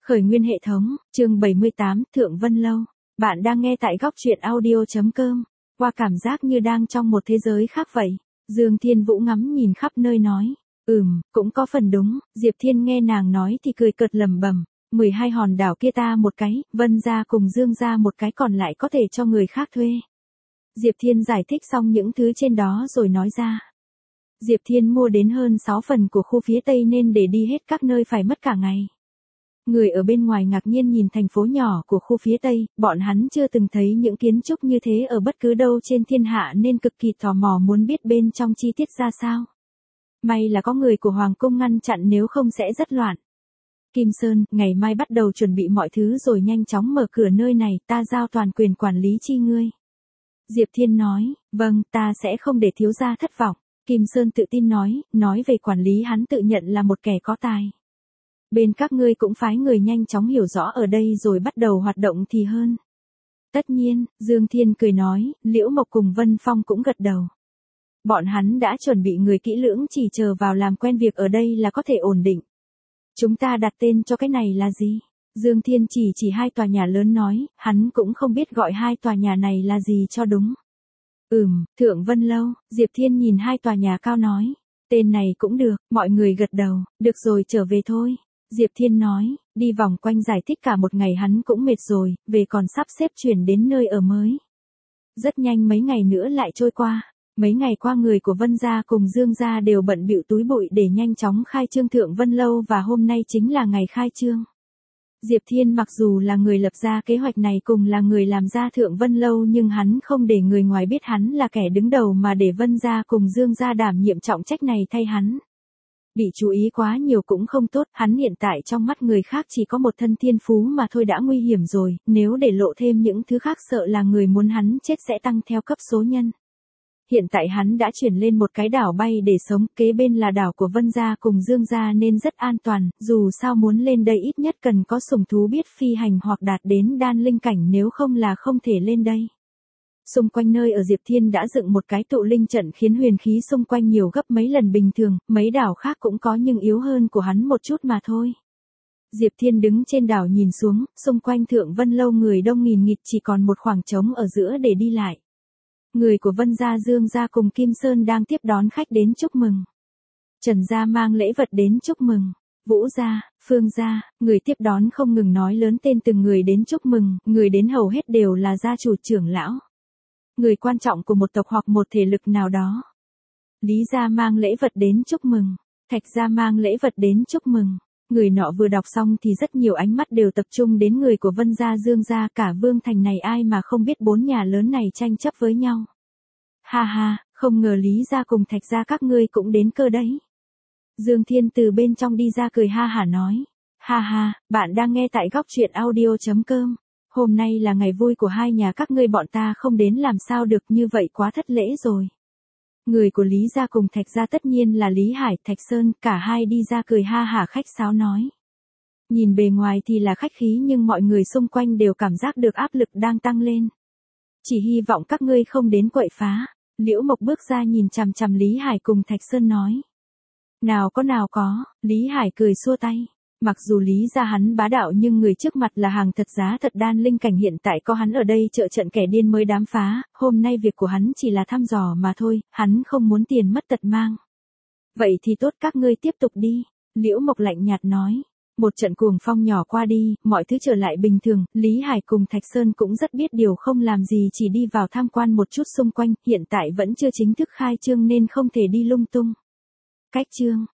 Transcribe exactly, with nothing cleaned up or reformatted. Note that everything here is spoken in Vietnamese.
Khởi nguyên hệ thống, chương bảy mươi tám, Thượng Vân Lâu. Bạn đang nghe tại góc truyện audio.com. Qua cảm giác như đang trong một thế giới khác vậy. Dương Thiên Vũ ngắm nhìn khắp nơi nói. Ừm, cũng có phần đúng. Diệp Thiên nghe nàng nói thì cười cợt lẩm bẩm. mười hai hòn đảo kia ta một cái, Vân gia cùng Dương gia một cái, còn lại có thể cho người khác thuê. Diệp Thiên giải thích xong những thứ trên đó rồi nói ra. Diệp Thiên mua đến hơn sáu phần của khu phía Tây nên để đi hết các nơi phải mất cả ngày. Người ở bên ngoài ngạc nhiên nhìn thành phố nhỏ của khu phía Tây, bọn hắn chưa từng thấy những kiến trúc như thế ở bất cứ đâu trên thiên hạ nên cực kỳ tò mò muốn biết bên trong chi tiết ra sao. May là có người của Hoàng cung ngăn chặn, nếu không sẽ rất loạn. Kim Sơn, ngày mai bắt đầu chuẩn bị mọi thứ rồi nhanh chóng mở cửa nơi này, ta giao toàn quyền quản lý chi ngươi. Diệp Thiên nói, vâng, ta sẽ không để thiếu gia thất vọng. Kim Sơn tự tin nói, nói về quản lý hắn tự nhận là một kẻ có tài. Bên các ngươi cũng phái người nhanh chóng hiểu rõ ở đây rồi bắt đầu hoạt động thì hơn. Tất nhiên, Dương Thiên cười nói, Liễu Mộc cùng Vân Phong cũng gật đầu. Bọn hắn đã chuẩn bị người kỹ lưỡng, chỉ chờ vào làm quen việc ở đây là có thể ổn định. Chúng ta đặt tên cho cái này là gì? Dương Thiên chỉ chỉ hai tòa nhà lớn nói, hắn cũng không biết gọi hai tòa nhà này là gì cho đúng. Ừm, Thượng Vân Lâu. Diệp Thiên nhìn hai tòa nhà cao nói. Tên này cũng được, mọi người gật đầu, được rồi trở về thôi. Diệp Thiên nói, đi vòng quanh giải thích cả một ngày hắn cũng mệt rồi, về còn sắp xếp chuyển đến nơi ở mới. Rất nhanh mấy ngày nữa lại trôi qua. Mấy ngày qua người của Vân gia cùng Dương gia đều bận bịu túi bụi để nhanh chóng khai trương Thượng Vân Lâu, và hôm nay chính là ngày khai trương. Diệp Thiên mặc dù là người lập ra kế hoạch này cùng là người làm ra Thượng Vân Lâu, nhưng hắn không để người ngoài biết hắn là kẻ đứng đầu mà để Vân gia cùng Dương gia đảm nhiệm trọng trách này thay hắn. Bị chú ý quá nhiều cũng không tốt, hắn hiện tại trong mắt người khác chỉ có một thân thiên phú mà thôi đã nguy hiểm rồi, nếu để lộ thêm những thứ khác sợ là người muốn hắn chết sẽ tăng theo cấp số nhân. Hiện tại hắn đã chuyển lên một cái đảo bay để sống, kế bên là đảo của Vân gia cùng Dương gia nên rất an toàn, dù sao muốn lên đây ít nhất cần có sủng thú biết phi hành hoặc đạt đến đan linh cảnh, nếu không là không thể lên đây. Xung quanh nơi ở Diệp Thiên đã dựng một cái tụ linh trận khiến huyền khí xung quanh nhiều gấp mấy lần bình thường, mấy đảo khác cũng có nhưng yếu hơn của hắn một chút mà thôi. Diệp Thiên đứng trên đảo nhìn xuống, xung quanh Thượng Vân Lâu người đông nghìn nghịt, chỉ còn một khoảng trống ở giữa để đi lại. Người của Vân gia, Dương gia cùng Kim Sơn đang tiếp đón khách đến chúc mừng. Trần gia mang lễ vật đến chúc mừng. Vũ gia, Phương gia, người tiếp đón không ngừng nói lớn tên từng người đến chúc mừng, người đến hầu hết đều là gia chủ trưởng lão. Người quan trọng của một tộc hoặc một thể lực nào đó. Lý gia mang lễ vật đến chúc mừng. Thạch gia mang lễ vật đến chúc mừng. Người nọ vừa đọc xong thì rất nhiều ánh mắt đều tập trung đến người của Vân gia, Dương gia, cả Vương thành này ai mà không biết bốn nhà lớn này tranh chấp với nhau. Ha ha, không ngờ Lý gia cùng Thạch gia các ngươi cũng đến cơ đấy. Dương Thiên từ bên trong đi ra cười ha hả nói. Ha ha, bạn đang nghe tại góc truyện audio.com. Hôm nay là ngày vui của hai nhà các ngươi, bọn ta không đến làm sao được, như vậy quá thất lễ rồi. Người của Lý gia cùng Thạch gia tất nhiên là Lý Hải, Thạch Sơn, cả hai đi ra cười ha hả khách sáo nói. Nhìn bề ngoài thì là khách khí nhưng mọi người xung quanh đều cảm giác được áp lực đang tăng lên. Chỉ hy vọng các ngươi không đến quậy phá. Liễu Mộc bước ra nhìn chằm chằm Lý Hải cùng Thạch Sơn nói. Nào có nào có, Lý Hải cười xua tay. Mặc dù Lý gia hắn bá đạo nhưng người trước mặt là hàng thật giá thật đan linh cảnh, hiện tại có hắn ở đây trợ trận kẻ điên mới đám phá, hôm nay việc của hắn chỉ là thăm dò mà thôi, hắn không muốn tiền mất tật mang. Vậy thì tốt, các ngươi tiếp tục đi, Liễu Mộc lạnh nhạt nói. Một trận cuồng phong nhỏ qua đi, mọi thứ trở lại bình thường, Lý Hải cùng Thạch Sơn cũng rất biết điều không làm gì, chỉ đi vào tham quan một chút xung quanh, hiện tại vẫn chưa chính thức khai trương nên không thể đi lung tung. Cách trương,